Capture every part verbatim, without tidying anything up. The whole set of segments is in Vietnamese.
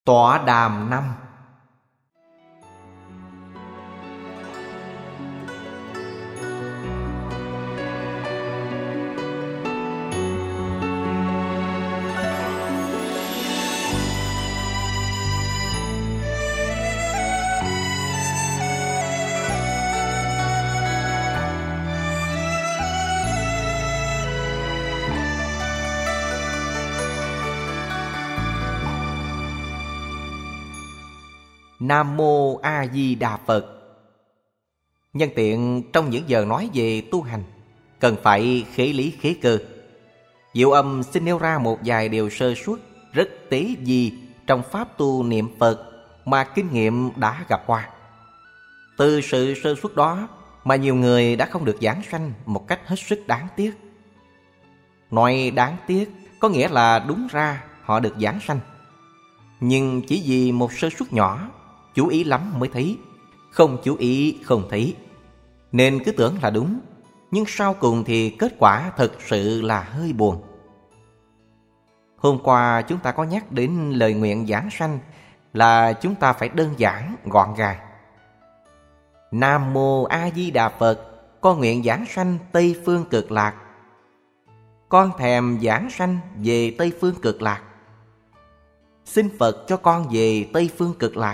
Tọa đàm năm. Nam Mô A Di Đà Phật. Nhân tiện trong những giờ nói về tu hành, cần phải khế lý khế cơ. Diệu Âm xin nêu ra một vài điều sơ suất rất tế nhị trong pháp tu niệm Phật mà kinh nghiệm đã gặp qua. Từ sự sơ suất đó mà nhiều người đã không được giảng sanh một cách hết sức đáng tiếc. Nói đáng tiếc có nghĩa là đúng ra họ được giảng sanh, nhưng chỉ vì một sơ suất nhỏ, chú ý lắm mới thấy, không chú ý không thấy, nên cứ tưởng là đúng, nhưng sau cùng thì kết quả thực sự là hơi buồn. Hôm qua chúng ta có nhắc đến lời nguyện giảng sanh là chúng ta phải đơn giản, gọn gàng. Nam Mô A Di Đà Phật, con nguyện giảng sanh Tây Phương Cực Lạc. Con thèm giảng sanh về Tây Phương Cực Lạc. Xin Phật cho con về Tây Phương Cực Lạc.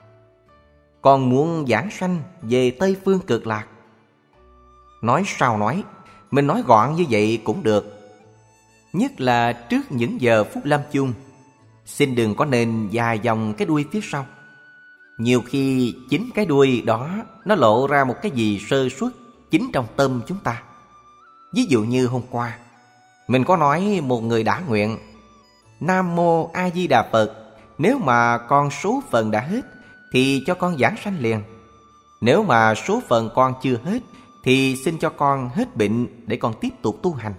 Con muốn giảng sanh về Tây Phương Cực Lạc. Nói sao nói, mình nói gọn như vậy cũng được. Nhất là trước những giờ phút lâm chung, xin đừng có nên dài dòng cái đuôi phía sau. Nhiều khi chính cái đuôi đó nó lộ ra một cái gì sơ suất chính trong tâm chúng ta. Ví dụ như hôm qua, mình có nói một người đã nguyện: Nam Mô A Di Đà Phật, nếu mà con số phận đã hết thì cho con giảng sanh liền. Nếu mà số phận con chưa hết thì xin cho con hết bệnh để con tiếp tục tu hành.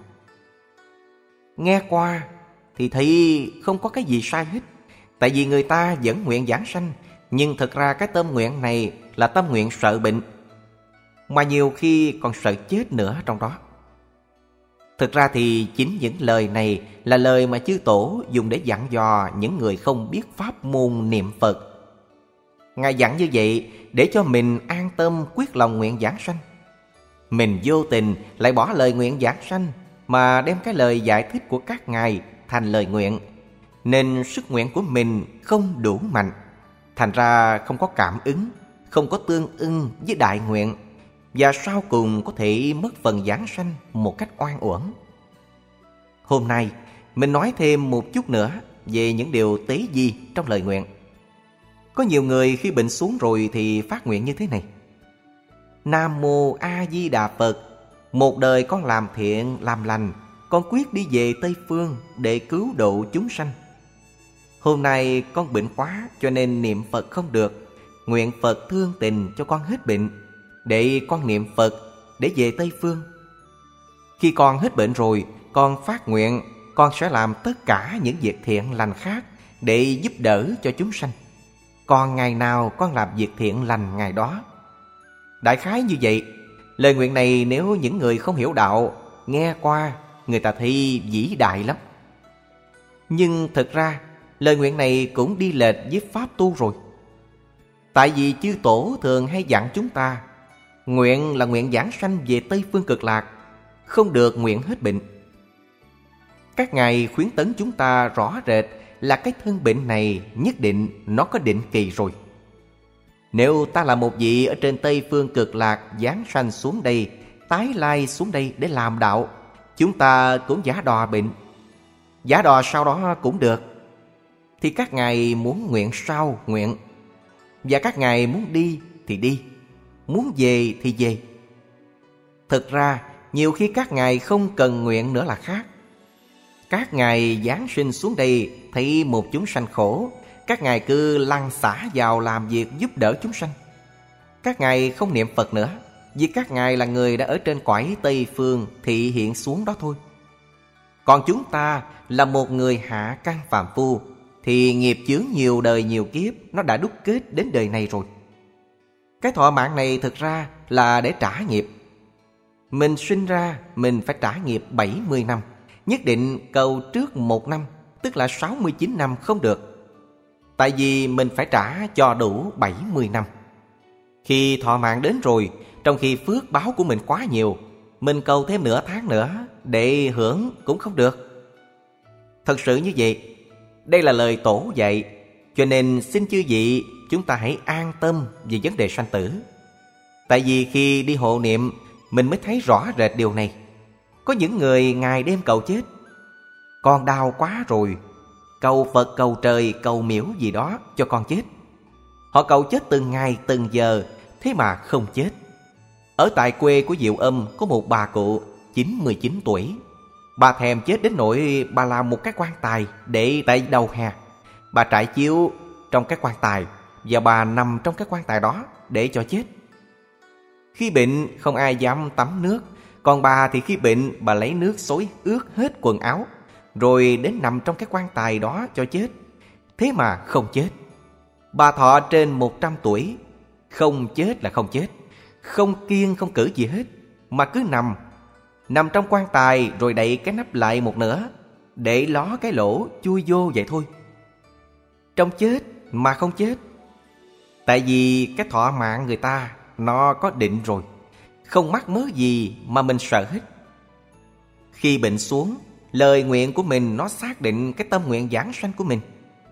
Nghe qua thì thấy không có cái gì sai hết, tại vì người ta vẫn nguyện giảng sanh, nhưng thực ra cái tâm nguyện này là tâm nguyện sợ bệnh, mà nhiều khi còn sợ chết nữa trong đó. Thực ra thì chính những lời này là lời mà chư tổ dùng để dặn dò những người không biết pháp môn niệm Phật. Ngài dặn như vậy để cho mình an tâm quyết lòng nguyện giảng sanh. Mình vô tình lại bỏ lời nguyện giảng sanh mà đem cái lời giải thích của các ngài thành lời nguyện, nên sức nguyện của mình không đủ mạnh, thành ra không có cảm ứng, không có tương ưng với đại nguyện, và sau cùng có thể mất phần giảng sanh một cách oan uổng. Hôm nay mình nói thêm một chút nữa về những điều tế nhị trong lời nguyện. Có nhiều người khi bệnh xuống rồi thì phát nguyện như thế này: Nam Mô A Di Đà Phật, một đời con làm thiện làm lành, con quyết đi về Tây Phương để cứu độ chúng sanh. Hôm nay con bệnh quá cho nên niệm Phật không được, nguyện Phật thương tình cho con hết bệnh, để con niệm Phật để về Tây Phương. Khi con hết bệnh rồi, con phát nguyện con sẽ làm tất cả những việc thiện lành khác để giúp đỡ cho chúng sanh. Còn ngày nào con làm việc thiện lành ngày đó. Đại khái như vậy. Lời nguyện này nếu những người không hiểu đạo nghe qua, người ta thấy vĩ đại lắm. Nhưng thực ra lời nguyện này cũng đi lệch với pháp tu rồi. Tại vì chư tổ thường hay dặn chúng ta nguyện là nguyện giảng sanh về Tây Phương Cực Lạc, không được nguyện hết bệnh. Các ngài khuyến tấn chúng ta rõ rệt là cái thân bệnh này nhất định nó có định kỳ rồi. Nếu ta là một vị ở trên Tây Phương Cực Lạc giáng sanh xuống đây, tái lai xuống đây để làm đạo, chúng ta cũng giả đò bệnh, giả đò sau đó cũng được. Thì các ngài muốn nguyện sao nguyện, và các ngài muốn đi thì đi, muốn về thì về. Thực ra nhiều khi các ngài không cần nguyện nữa là khác. Các ngài giáng sinh xuống đây thấy một chúng sanh khổ, các ngài cứ lăn xả vào làm việc giúp đỡ chúng sanh. Các ngài không niệm Phật nữa, vì các ngài là người đã ở trên cõi Tây Phương thị hiện xuống đó thôi. Còn chúng ta là một người hạ căn phàm phu, thì nghiệp chướng nhiều đời nhiều kiếp nó đã đúc kết đến đời này rồi. Cái thọ mạng này thực ra là để trả nghiệp. Mình sinh ra mình phải trả nghiệp bảy mươi năm, nhất định cầu trước một năm, tức là sáu mươi chín năm không được. Tại vì mình phải trả cho đủ bảy mươi năm. Khi thọ mạng đến rồi, trong khi phước báo của mình quá nhiều, mình cầu thêm nửa tháng nữa để hưởng cũng không được. Thật sự như vậy. Đây là lời tổ dạy. Cho nên xin chư vị, chúng ta hãy an tâm về vấn đề sanh tử. Tại vì khi đi hộ niệm, mình mới thấy rõ rệt điều này. Có những người ngày đêm cầu chết. Con đau quá rồi, cầu Phật, cầu trời, cầu miễu gì đó cho con chết. Họ cầu chết từng ngày từng giờ, thế mà không chết. Ở tại quê của Diệu Âm có một bà cụ chín mươi chín tuổi. Bà thèm chết đến nỗi bà làm một cái quan tài để tại đầu hè. Bà trải chiếu trong cái quan tài và bà nằm trong cái quan tài đó để cho chết. Khi bệnh không ai dám tắm nước. Còn bà thì khi bệnh, bà lấy nước xối ướt hết quần áo, rồi đến nằm trong cái quan tài đó cho chết. Thế mà không chết. Bà thọ trên một trăm tuổi. Không chết là không chết. Không kiêng không cử gì hết, mà cứ nằm. Nằm trong quan tài rồi đậy cái nắp lại một nửa, để ló cái lỗ chui vô vậy thôi. Trong chết mà không chết. Tại vì cái thọ mạng người ta nó có định rồi, không mắc mớ gì mà mình sợ hết. Khi bệnh xuống, lời nguyện của mình nó xác định cái tâm nguyện giảng sanh của mình.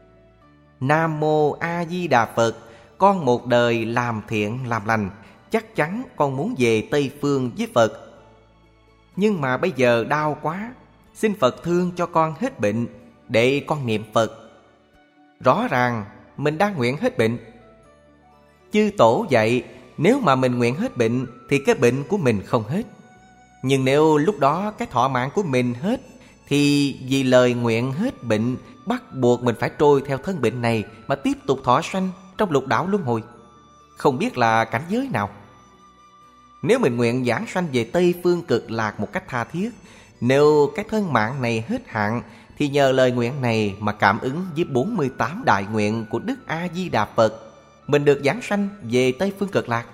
Nam Mô A Di Đà Phật, con một đời làm thiện làm lành, chắc chắn con muốn về Tây Phương với Phật. Nhưng mà bây giờ đau quá, xin Phật thương cho con hết bệnh, để con niệm Phật. Rõ ràng mình đang nguyện hết bệnh. Chư Tổ dạy, nếu mà mình nguyện hết bệnh thì cái bệnh của mình không hết. Nhưng nếu lúc đó cái thọ mạng của mình hết, thì vì lời nguyện hết bệnh bắt buộc mình phải trôi theo thân bệnh này mà tiếp tục thọ sanh trong lục đạo luân hồi. Không biết là cảnh giới nào. Nếu mình nguyện giảng sanh về Tây Phương Cực Lạc một cách tha thiết, nếu cái thân mạng này hết hạn, thì nhờ lời nguyện này mà cảm ứng với bốn mươi tám đại nguyện của Đức A-di-đà Phật, mình được giảng sanh về Tây Phương Cực Lạc.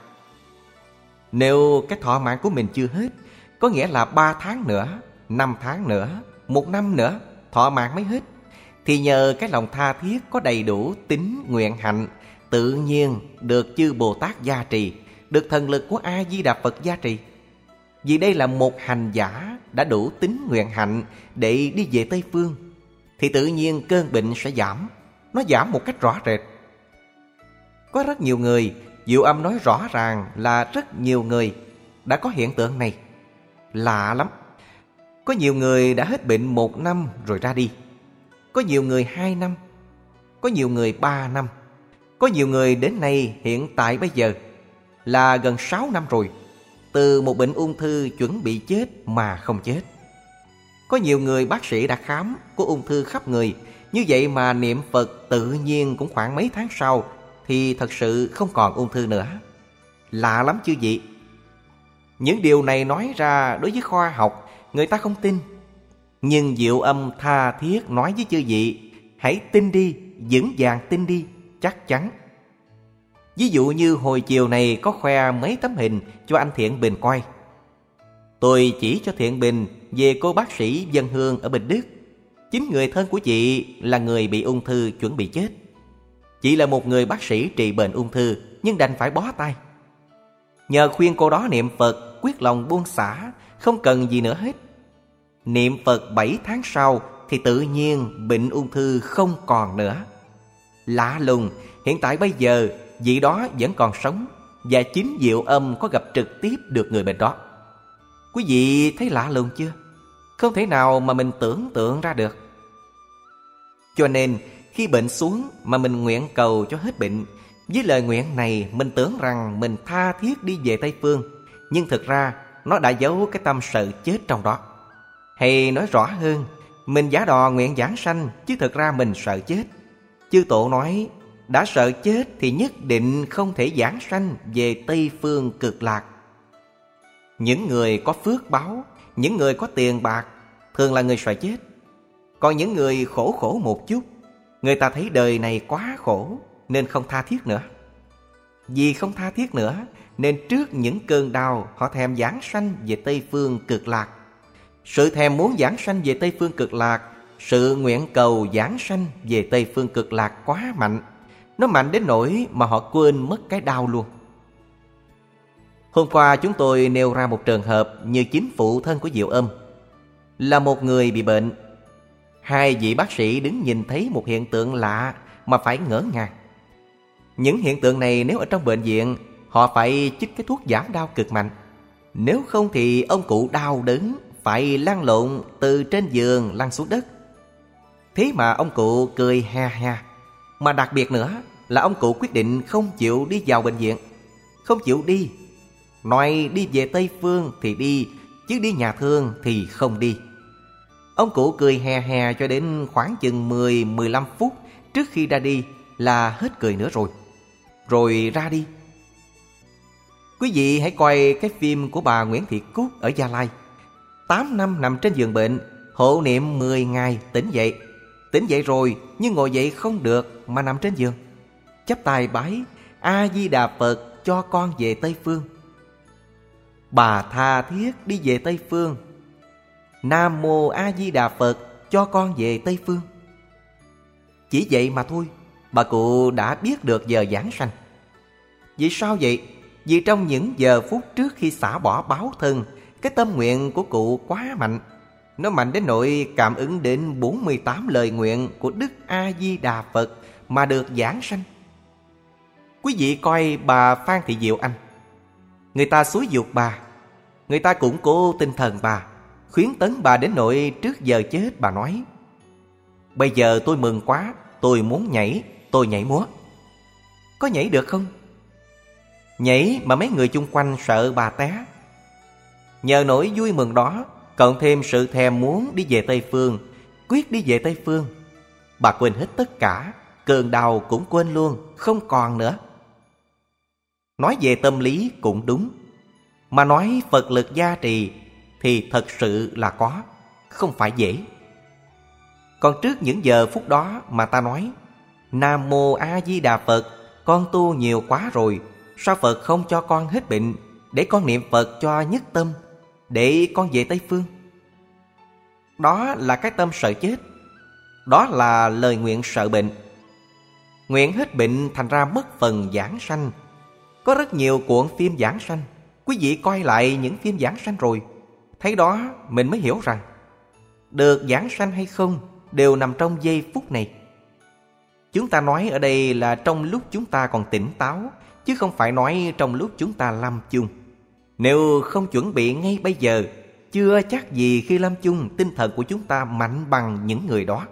Nếu cái thọ mạng của mình chưa hết, có nghĩa là ba tháng nữa, năm tháng nữa, một năm nữa thọ mạng mới hết, thì nhờ cái lòng tha thiết có đầy đủ tín nguyện hạnh, tự nhiên được chư Bồ Tát gia trì, được thần lực của A-di-đà Phật gia trì. Vì đây là một hành giả đã đủ tín nguyện hạnh để đi về Tây Phương, thì tự nhiên cơn bệnh sẽ giảm. Nó giảm một cách rõ rệt. Có rất nhiều người, Diệu Âm nói rõ ràng là rất nhiều người đã có hiện tượng này. Lạ lắm. Có nhiều người đã hết bệnh một năm rồi ra đi. Có nhiều người hai năm. Có nhiều người ba năm. Có nhiều người đến nay hiện tại bây giờ là gần sáu năm rồi, từ một bệnh ung thư chuẩn bị chết mà không chết. Có nhiều người bác sĩ đã khám có ung thư khắp người, như vậy mà niệm Phật tự nhiên cũng khoảng mấy tháng sau thì thật sự không còn ung thư nữa. Lạ lắm chứ gì. Những điều này nói ra đối với khoa học người ta không tin. Nhưng Diệu Âm tha thiết nói với chư vị, hãy tin đi, vững vàng tin đi, chắc chắn. Ví dụ như hồi chiều này có khoe mấy tấm hình cho anh Thiện Bình coi. Tôi chỉ cho Thiện Bình về cô bác sĩ Vân Hương ở Bình Đức. Chính người thân của chị là người bị ung thư chuẩn bị chết. Chị là một người bác sĩ trị bệnh ung thư, nhưng đành phải bó tay. Nhờ khuyên cô đó niệm Phật, quyết lòng buông xả, không cần gì nữa hết. Niệm Phật bảy tháng sau thì tự nhiên bệnh ung thư không còn nữa. Lạ lùng, hiện tại bây giờ vị đó vẫn còn sống, và chính Diệu Âm có gặp trực tiếp được người bệnh đó. Quý vị thấy lạ lùng chưa? Không thể nào mà mình tưởng tượng ra được. Cho nên khi bệnh xuống mà mình nguyện cầu cho hết bệnh, với lời nguyện này mình tưởng rằng mình tha thiết đi về Tây Phương, nhưng thực ra nó đã giấu cái tâm sợ chết trong đó. Hay nói rõ hơn, mình giả đò nguyện giảng sanh, chứ thực ra mình sợ chết. Chư Tổ nói, đã sợ chết thì nhất định không thể giảng sanh về Tây Phương Cực Lạc. Những người có phước báo, những người có tiền bạc thường là người sợ chết. Còn những người khổ khổ một chút, người ta thấy đời này quá khổ nên không tha thiết nữa. Vì không tha thiết nữa nên trước những cơn đau họ thèm giảng sanh về Tây Phương Cực Lạc. Sự thèm muốn giảng sanh về Tây Phương Cực Lạc, sự nguyện cầu giảng sanh về Tây Phương Cực Lạc quá mạnh, Nó mạnh đến nỗi mà họ quên mất cái đau luôn. Hôm qua chúng tôi nêu ra một trường hợp như chính phụ thân của Diệu Âm. Là một người bị bệnh. Hai vị bác sĩ đứng nhìn thấy một hiện tượng lạ mà phải ngỡ ngàng. Những hiện tượng này nếu ở trong bệnh viện, họ phải chích cái thuốc giảm đau cực mạnh. Nếu không thì ông cụ đau đớn, phải lăn lộn từ trên giường lăn xuống đất. Thế mà ông cụ cười ha ha. Mà đặc biệt nữa là ông cụ quyết định không chịu đi vào bệnh viện. Không chịu đi. Nói đi về Tây Phương thì đi, chứ đi nhà thương thì không đi. Ông cụ cười hè hè cho đến khoảng chừng mười mười lăm phút trước khi ra đi là hết cười nữa rồi. Rồi ra đi. Quý vị hãy coi cái phim của bà Nguyễn Thị Cúc ở Gia Lai. Tám năm nằm trên giường bệnh, hộ niệm mười ngày tỉnh dậy. Tỉnh dậy rồi nhưng ngồi dậy không được mà nằm trên giường. Chắp tay bái: A-di-đà Phật, cho con về Tây Phương. Bà tha thiết đi về Tây Phương. Nam mô A Di Đà Phật, cho con về Tây Phương. Chỉ vậy mà thôi, bà cụ đã biết được giờ giảng sanh. Vì sao vậy? Vì trong những giờ phút trước khi xả bỏ báo thân, cái tâm nguyện của cụ quá mạnh. Nó mạnh đến nỗi cảm ứng đến bốn mươi tám lời nguyện của Đức A Di Đà Phật mà được giảng sanh. Quý vị coi bà Phan Thị Diệu Anh. Người ta xúi giục bà, người ta củng cố tinh thần bà, khuyến tấn bà đến nỗi trước giờ chết bà nói: bây giờ tôi mừng quá, tôi muốn nhảy, tôi nhảy múa. Có nhảy được không? Nhảy mà mấy người chung quanh sợ bà té. Nhờ nỗi vui mừng đó, cộng thêm sự thèm muốn đi về Tây Phương, quyết đi về Tây Phương, bà quên hết tất cả, cơn đau cũng quên luôn, không còn nữa. Nói về tâm lý cũng đúng, mà nói Phật lực gia trì thì thật sự là có, không phải dễ. Còn trước những giờ phút đó mà ta nói: Nam mô A Di Đà Phật, con tu nhiều quá rồi, sao Phật không cho con hết bệnh, để con niệm Phật cho nhất tâm, để con về Tây Phương. Đó là cái tâm sợ chết. Đó là lời nguyện sợ bệnh. Nguyện hết bệnh thành ra mất phần giảng sanh. Có rất nhiều cuộn phim giảng sanh. Quý vị coi lại những phim giảng sanh rồi, thấy đó mình mới hiểu rằng được giảng sanh hay không đều nằm trong giây phút này. Chúng ta nói ở đây là trong lúc chúng ta còn tỉnh táo, chứ không phải nói trong lúc chúng ta lâm chung. Nếu không chuẩn bị ngay bây giờ, chưa chắc gì khi lâm chung tinh thần của chúng ta mạnh bằng những người đó.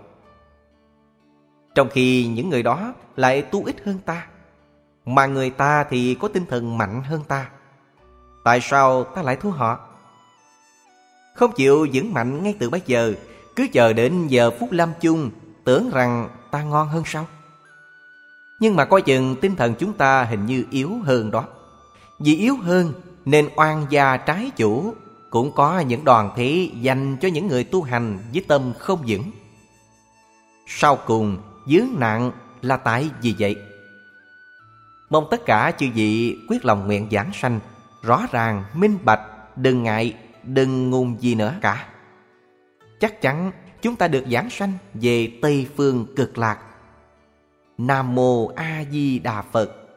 Trong khi những người đó lại tu ít hơn ta, mà người ta thì có tinh thần mạnh hơn ta. Tại sao ta lại thua họ? Không chịu vững mạnh ngay từ bây giờ, cứ chờ đến giờ phút lâm chung, tưởng rằng ta ngon hơn sao? Nhưng mà coi chừng tinh thần chúng ta hình như yếu hơn đó. Vì yếu hơn nên oan gia trái chủ cũng có những đoàn thể dành cho những người tu hành với tâm không vững. Sau cùng vướng nạn là tại vì vậy. Mong tất cả chư vị quyết lòng nguyện giảng sanh, rõ ràng, minh bạch, đừng ngại, đừng ngùng gì nữa cả. Chắc chắn chúng ta được giảng sanh về Tây Phương Cực Lạc. Nam mô A Di Đà Phật.